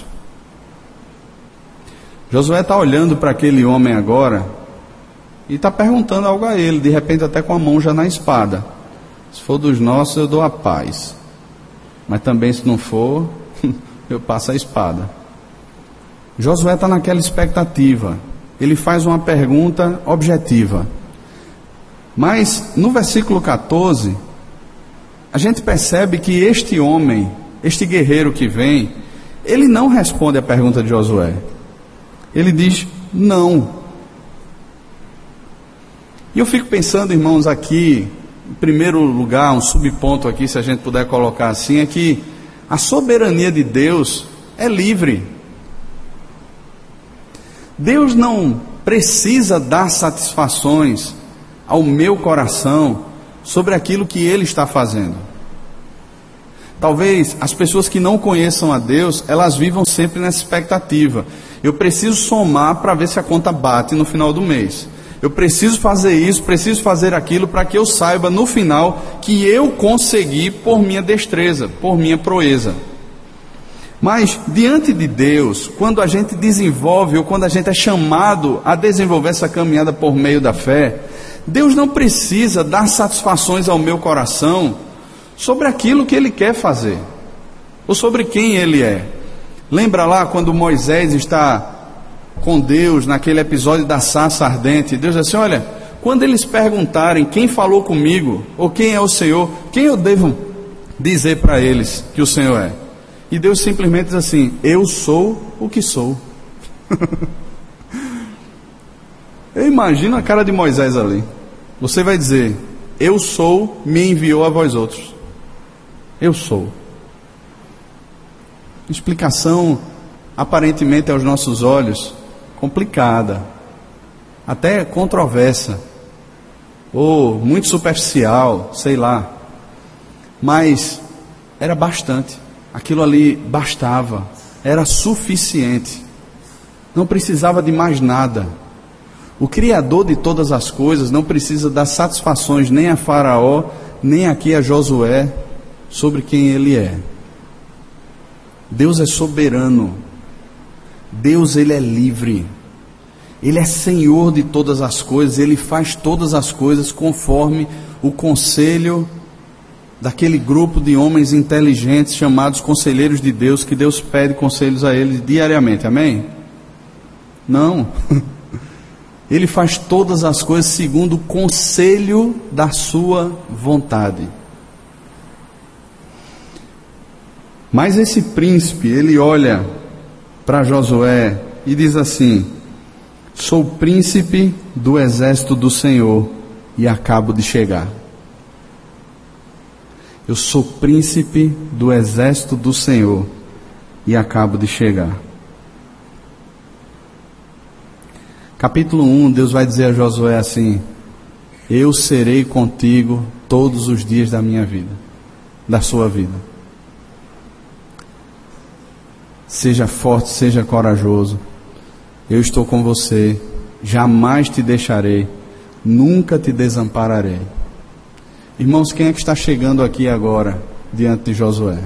Josué está olhando para aquele homem agora e está perguntando algo a ele, de repente até com a mão já na espada. Se for dos nossos, eu dou a paz, mas também se não for, eu passo a espada. Josué está naquela expectativa. Ele faz uma pergunta objetiva. Mas no versículo catorze, a gente percebe que este homem, este guerreiro que vem, ele não responde a pergunta de Josué. Ele diz não. E eu fico pensando, irmãos, aqui, em primeiro lugar, um subponto aqui, se a gente puder colocar assim, é que a soberania de Deus é livre. Deus não precisa dar satisfações ao meu coração sobre aquilo que Ele está fazendo. Talvez as pessoas que não conheçam a Deus, elas vivam sempre nessa expectativa. Eu preciso somar para ver se a conta bate no final do mês. Eu preciso fazer isso, preciso fazer aquilo, para que eu saiba no final que eu consegui por minha destreza, por minha proeza. Mas diante de Deus, quando a gente desenvolve, ou quando a gente é chamado a desenvolver essa caminhada por meio da fé, Deus não precisa dar satisfações ao meu coração sobre aquilo que Ele quer fazer, ou sobre quem Ele é. Lembra lá quando Moisés está com Deus, naquele episódio da sarça ardente, Deus diz assim: olha, quando eles perguntarem quem falou comigo, ou quem é o Senhor, quem eu devo dizer para eles que o Senhor é? E Deus simplesmente diz assim: eu sou o que sou. Eu imagino a cara de Moisés ali. Você vai dizer: eu sou, me enviou a vós outros. Eu sou. Explicação aparentemente aos nossos olhos complicada, até controversa, ou muito superficial, sei lá, mas era bastante. Aquilo ali bastava, era suficiente, não precisava de mais nada. O Criador de todas as coisas não precisa dar satisfações nem a Faraó, nem aqui a Josué, sobre quem ele é. Deus é soberano, Deus ele é livre, Ele é Senhor de todas as coisas, Ele faz todas as coisas conforme o conselho daquele grupo de homens inteligentes chamados conselheiros de Deus, que Deus pede conselhos a eles diariamente, amém? Não, Ele faz todas as coisas segundo o conselho da sua vontade. Mas esse príncipe, ele olha para Josué e diz assim: sou príncipe do exército do Senhor e acabo de chegar. Eu sou príncipe do exército do Senhor e acabo de chegar. Capítulo um, Deus vai dizer a Josué assim: eu serei contigo todos os dias da minha vida, da sua vida. Seja forte, seja corajoso. Eu estou com você, jamais te deixarei, nunca te desampararei. Irmãos, quem é que está chegando aqui agora diante de Josué?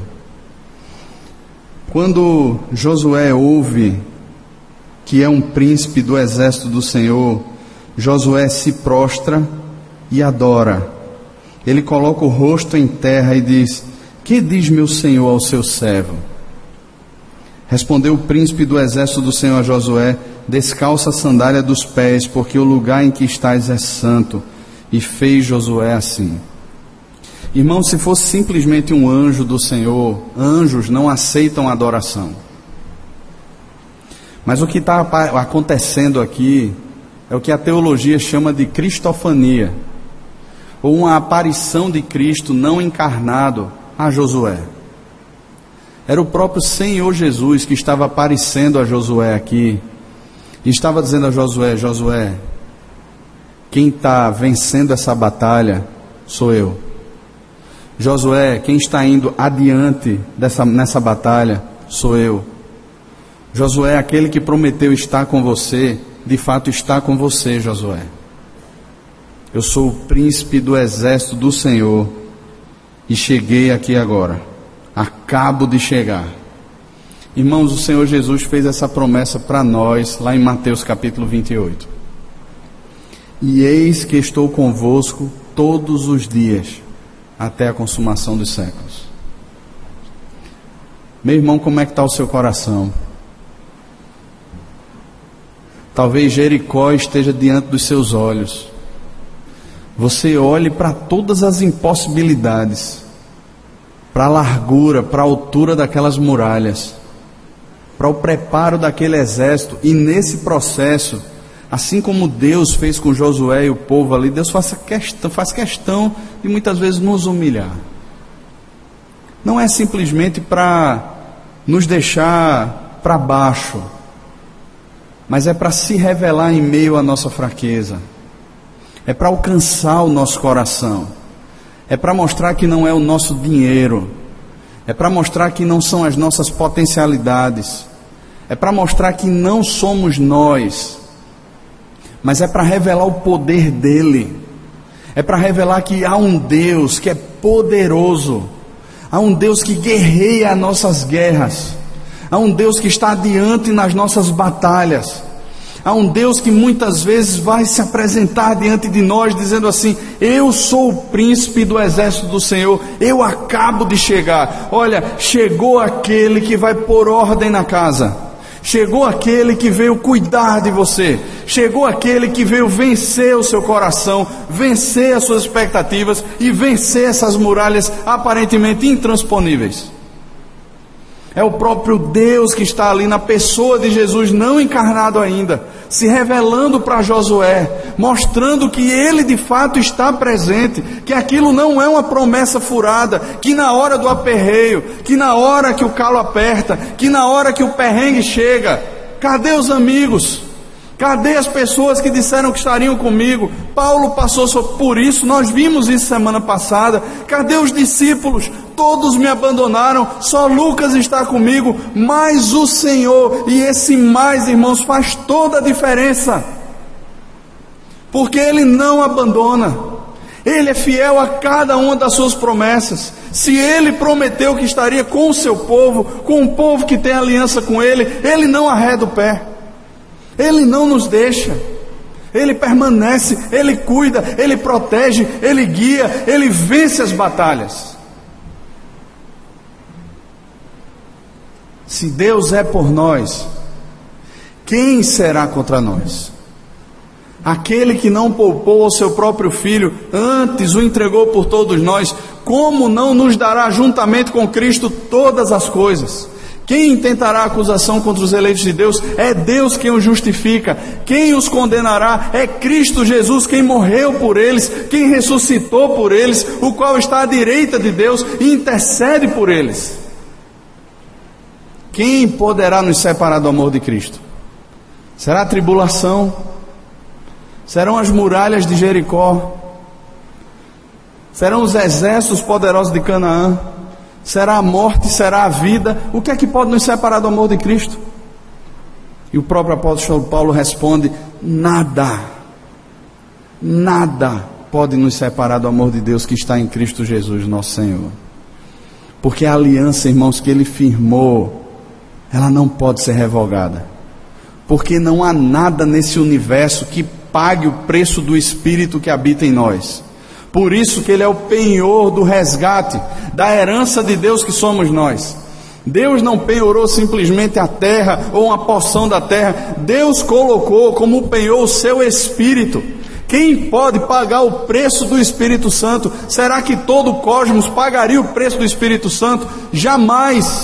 Quando Josué ouve que é um príncipe do exército do Senhor, Josué se prostra e adora. Ele coloca o rosto em terra e diz: que diz meu Senhor ao seu servo? Respondeu o príncipe do exército do Senhor a Josué: descalça a sandália dos pés, porque o lugar em que estás é santo. E fez Josué assim. Irmão, se fosse simplesmente um anjo do Senhor, anjos não aceitam adoração. Mas o que está acontecendo aqui é o que a teologia chama de cristofania, ou uma aparição de Cristo não encarnado a Josué. Era o próprio Senhor Jesus que estava aparecendo a Josué aqui, e estava dizendo a Josué: Josué, quem está vencendo essa batalha sou eu. Josué, quem está indo adiante dessa, nessa batalha sou eu. Josué, aquele que prometeu estar com você, de fato está com você, Josué. Eu sou o príncipe do exército do Senhor e cheguei aqui agora. Acabo de chegar. Irmãos, o Senhor Jesus fez essa promessa para nós lá em Mateus capítulo vinte e oito. E eis que estou convosco todos os dias, até a consumação dos séculos. Meu irmão, como é que está o seu coração? Talvez Jericó esteja diante dos seus olhos. Você olhe para todas as impossibilidades, para a largura, para a altura daquelas muralhas, para o preparo daquele exército, e nesse processo, assim como Deus fez com Josué e o povo ali, Deus faz questão, faz questão de muitas vezes nos humilhar. Não é simplesmente para nos deixar para baixo, mas é para se revelar em meio à nossa fraqueza, é para alcançar o nosso coração, é para mostrar que não é o nosso dinheiro, é para mostrar que não são as nossas potencialidades, é para mostrar que não somos nós, mas é para revelar o poder dele, é para revelar que há um Deus que é poderoso, há um Deus que guerreia as nossas guerras, há um Deus que está adiante nas nossas batalhas, há um Deus que muitas vezes vai se apresentar diante de nós dizendo assim: eu sou o príncipe do exército do Senhor, eu acabo de chegar. Olha, chegou aquele que vai pôr ordem na casa, chegou aquele que veio cuidar de você, chegou aquele que veio vencer o seu coração, vencer as suas expectativas e vencer essas muralhas aparentemente intransponíveis. É o próprio Deus que está ali na pessoa de Jesus não encarnado ainda, se revelando para Josué, mostrando que ele de fato está presente, que aquilo não é uma promessa furada, que na hora do aperreio, que na hora que o calo aperta, que na hora que o perrengue chega, cadê os amigos? Cadê as pessoas que disseram que estariam comigo? Paulo passou por isso, nós vimos isso semana passada. Cadê os discípulos? Todos me abandonaram, só Lucas está comigo, mas o Senhor, e esse mais, irmãos, faz toda a diferença, porque Ele não abandona, Ele é fiel a cada uma das suas promessas. Se Ele prometeu que estaria com o seu povo, com o povo que tem aliança com Ele, Ele não arreda o pé, Ele não nos deixa, Ele permanece, Ele cuida, Ele protege, Ele guia, Ele vence as batalhas. Se Deus é por nós, quem será contra nós? Aquele que não poupou o seu próprio filho, antes o entregou por todos nós, como não nos dará juntamente com Cristo todas as coisas? Quem intentará acusação contra os eleitos de Deus? É Deus quem os justifica. Quem os condenará? É Cristo Jesus, quem morreu por eles, quem ressuscitou por eles, o qual está à direita de Deus e intercede por eles. Quem poderá nos separar do amor de Cristo? Será a tribulação? Serão as muralhas de Jericó? Serão os exércitos poderosos de Canaã? Será a morte? Será a vida? O que é que pode nos separar do amor de Cristo? E o próprio apóstolo Paulo responde: nada, nada pode nos separar do amor de Deus que está em Cristo Jesus, nosso Senhor. Porque a aliança, irmãos, que Ele firmou, ela não pode ser revogada. Porque não há nada nesse universo que pague o preço do Espírito que habita em nós. Por isso que Ele é o penhor do resgate, da herança de Deus que somos nós. Deus não penhorou simplesmente a terra ou uma porção da terra. Deus colocou como penhor o seu Espírito. Quem pode pagar o preço do Espírito Santo? Será que todo o cosmos pagaria o preço do Espírito Santo? Jamais.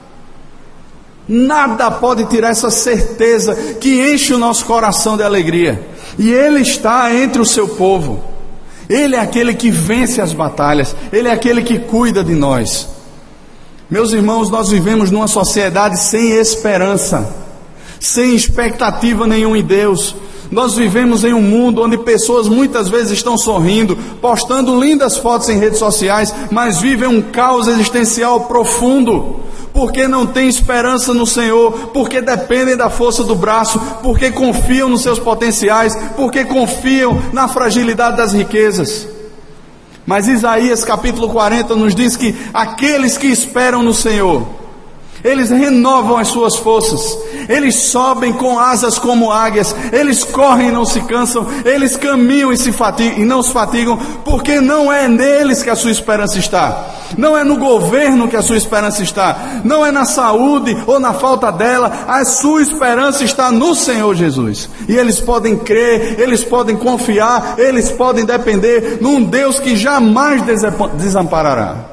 Nada pode tirar essa certeza que enche o nosso coração de alegria. E Ele está entre o seu povo. Ele é aquele que vence as batalhas. Ele é aquele que cuida de nós. Meus irmãos, nós vivemos numa sociedade sem esperança, sem expectativa nenhuma em Deus. Nós vivemos em um mundo onde pessoas muitas vezes estão sorrindo, postando lindas fotos em redes sociais, mas vivem um caos existencial profundo, porque não têm esperança no Senhor, porque dependem da força do braço, porque confiam nos seus potenciais, porque confiam na fragilidade das riquezas. Mas Isaías capítulo quarenta nos diz que aqueles que esperam no Senhor, eles renovam as suas forças, eles sobem com asas como águias, eles correm e não se cansam, eles caminham e, se fatigam, e não se fatigam, porque não é neles que a sua esperança está, não é no governo que a sua esperança está, não é na saúde ou na falta dela, a sua esperança está no Senhor Jesus. E eles podem crer, eles podem confiar, eles podem depender num Deus que jamais desamparará.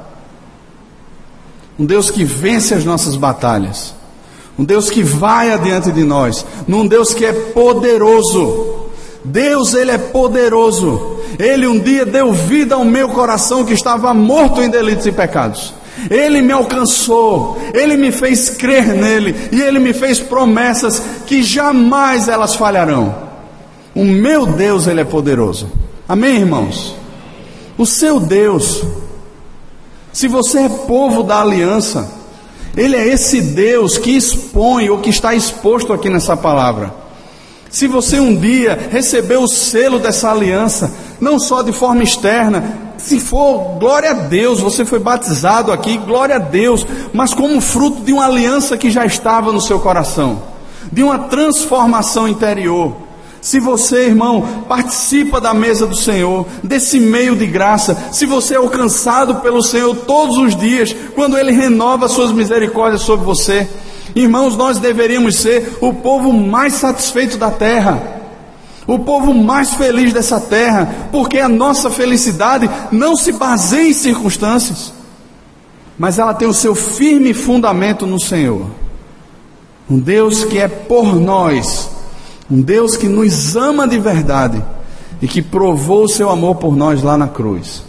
Um Deus que vence as nossas batalhas, um Deus que vai adiante de nós, num Deus que é poderoso. Deus, Ele é poderoso. Ele um dia deu vida ao meu coração que estava morto em delitos e pecados. Ele me alcançou, Ele me fez crer nele, e Ele me fez promessas que jamais elas falharão. O meu Deus, Ele é poderoso. Amém, irmãos? O seu Deus, se você é povo da aliança, Ele é esse Deus que expõe, ou que está exposto aqui nessa palavra. Se você um dia recebeu o selo dessa aliança, não só de forma externa, se for, glória a Deus, você foi batizado aqui, glória a Deus, mas como fruto de uma aliança que já estava no seu coração, de uma transformação interior. Se você, irmão, participa da mesa do Senhor, desse meio de graça, se você é alcançado pelo Senhor todos os dias, quando Ele renova suas misericórdias sobre você, irmãos, nós deveríamos ser o povo mais satisfeito da terra, o povo mais feliz dessa terra, porque a nossa felicidade não se baseia em circunstâncias, mas ela tem o seu firme fundamento no Senhor. Um Deus que é por nós, um Deus que nos ama de verdade e que provou o seu amor por nós lá na cruz.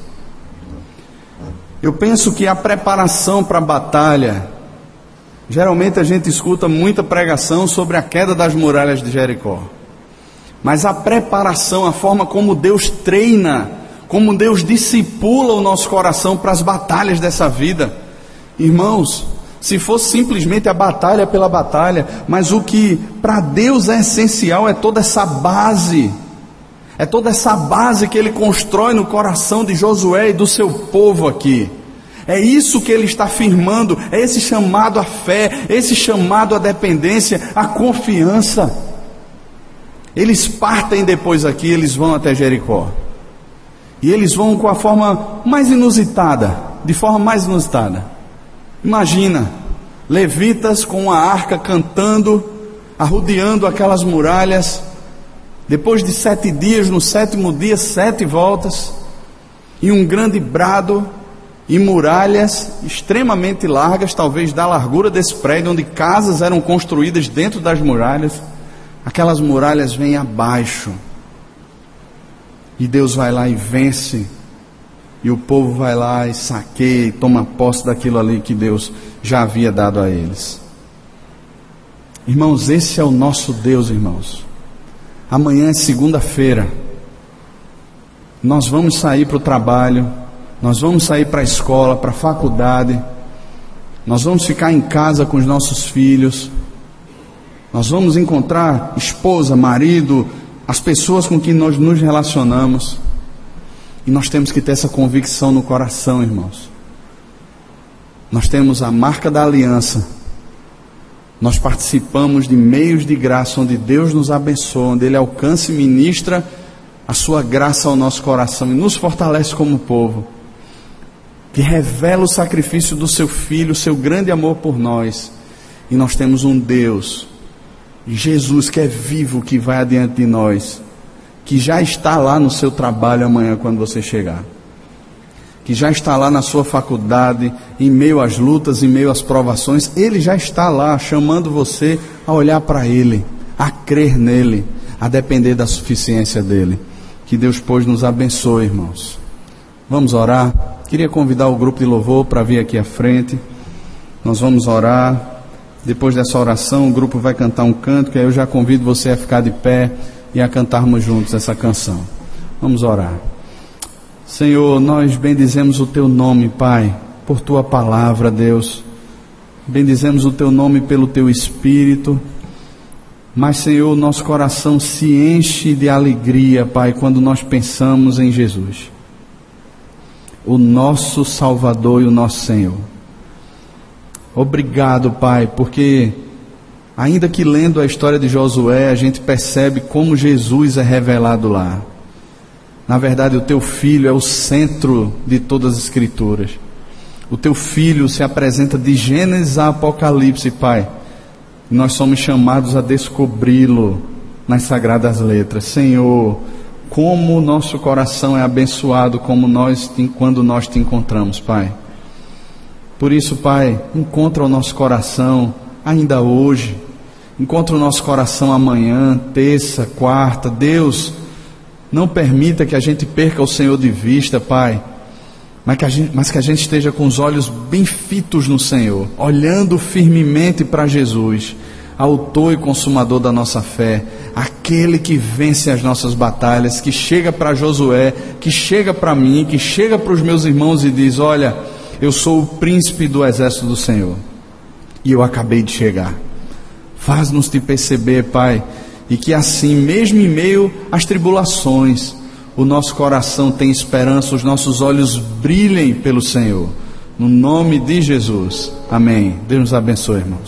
Eu penso que a preparação para a batalha, geralmente a gente escuta muita pregação sobre a queda das muralhas de Jericó, mas a preparação, a forma como Deus treina, como Deus discipula o nosso coração para as batalhas dessa vida, irmãos, se fosse simplesmente a batalha pela batalha, mas o que para Deus é essencial é toda essa base, é toda essa base que Ele constrói no coração de Josué e do seu povo aqui. É isso que Ele está firmando, é esse chamado à fé, esse chamado à dependência, à confiança. Eles partem depois aqui, eles vão até Jericó, e eles vão com a forma mais inusitada, de forma mais inusitada. Imagina, levitas com uma arca cantando, arrodeando aquelas muralhas, depois de sete dias, no sétimo dia, sete voltas, e um grande brado, e muralhas extremamente largas, talvez da largura desse prédio, onde casas eram construídas dentro das muralhas. Aquelas muralhas vêm abaixo, e Deus vai lá e vence, e o povo vai lá e saqueia e toma posse daquilo ali que Deus já havia dado a eles. Irmãos, esse é o nosso Deus, irmãos. Amanhã é segunda-feira, nós vamos sair para o trabalho, nós vamos sair para a escola, para a faculdade, nós vamos ficar em casa com os nossos filhos, nós vamos encontrar esposa, marido, as pessoas com quem nós nos relacionamos, e nós temos que ter essa convicção no coração, irmãos. Nós temos a marca da aliança, nós participamos de meios de graça, onde Deus nos abençoa, onde Ele alcança e ministra a sua graça ao nosso coração, e nos fortalece como povo, que revela o sacrifício do seu Filho, o seu grande amor por nós. E nós temos um Deus, Jesus, que é vivo, que vai adiante de nós, que já está lá no seu trabalho amanhã quando você chegar, que já está lá na sua faculdade, em meio às lutas, em meio às provações. Ele já está lá chamando você a olhar para Ele, a crer nele, a depender da suficiência dele. Que Deus, pois, nos abençoe, irmãos. Vamos orar. Queria convidar o grupo de louvor para vir aqui à frente. Nós vamos orar. Depois dessa oração, o grupo vai cantar um canto, que aí eu já convido você a ficar de pé e a cantarmos juntos essa canção. Vamos orar. Senhor, nós bendizemos o Teu nome, Pai, por Tua palavra, Deus. Bendizemos o Teu nome pelo Teu Espírito. Mas, Senhor, nosso coração se enche de alegria, Pai, quando nós pensamos em Jesus, o nosso Salvador e o nosso Senhor. Obrigado, Pai, porque ainda que lendo a história de Josué, a gente percebe como Jesus é revelado lá. Na verdade, o Teu Filho é o centro de todas as Escrituras. O Teu Filho se apresenta de Gênesis a Apocalipse, Pai. E nós somos chamados a descobri-lo nas Sagradas Letras. Senhor, como o nosso coração é abençoado como nós, quando nós Te encontramos, Pai. Por isso, Pai, encontra o nosso coração ainda hoje. Encontra o nosso coração amanhã, terça, quarta. Deus, não permita que a gente perca o Senhor de vista, Pai. Mas que, a gente, mas que a gente esteja com os olhos bem fitos no Senhor, olhando firmemente para Jesus, autor e consumador da nossa fé, aquele que vence as nossas batalhas, que chega para Josué, que chega para mim, que chega para os meus irmãos e diz: olha, eu sou o príncipe do exército do Senhor, e eu acabei de chegar. Faz-nos te perceber, Pai, e que assim, mesmo em meio às tribulações, o nosso coração tem esperança, os nossos olhos brilhem pelo Senhor. No nome de Jesus. Amém. Deus nos abençoe, irmãos.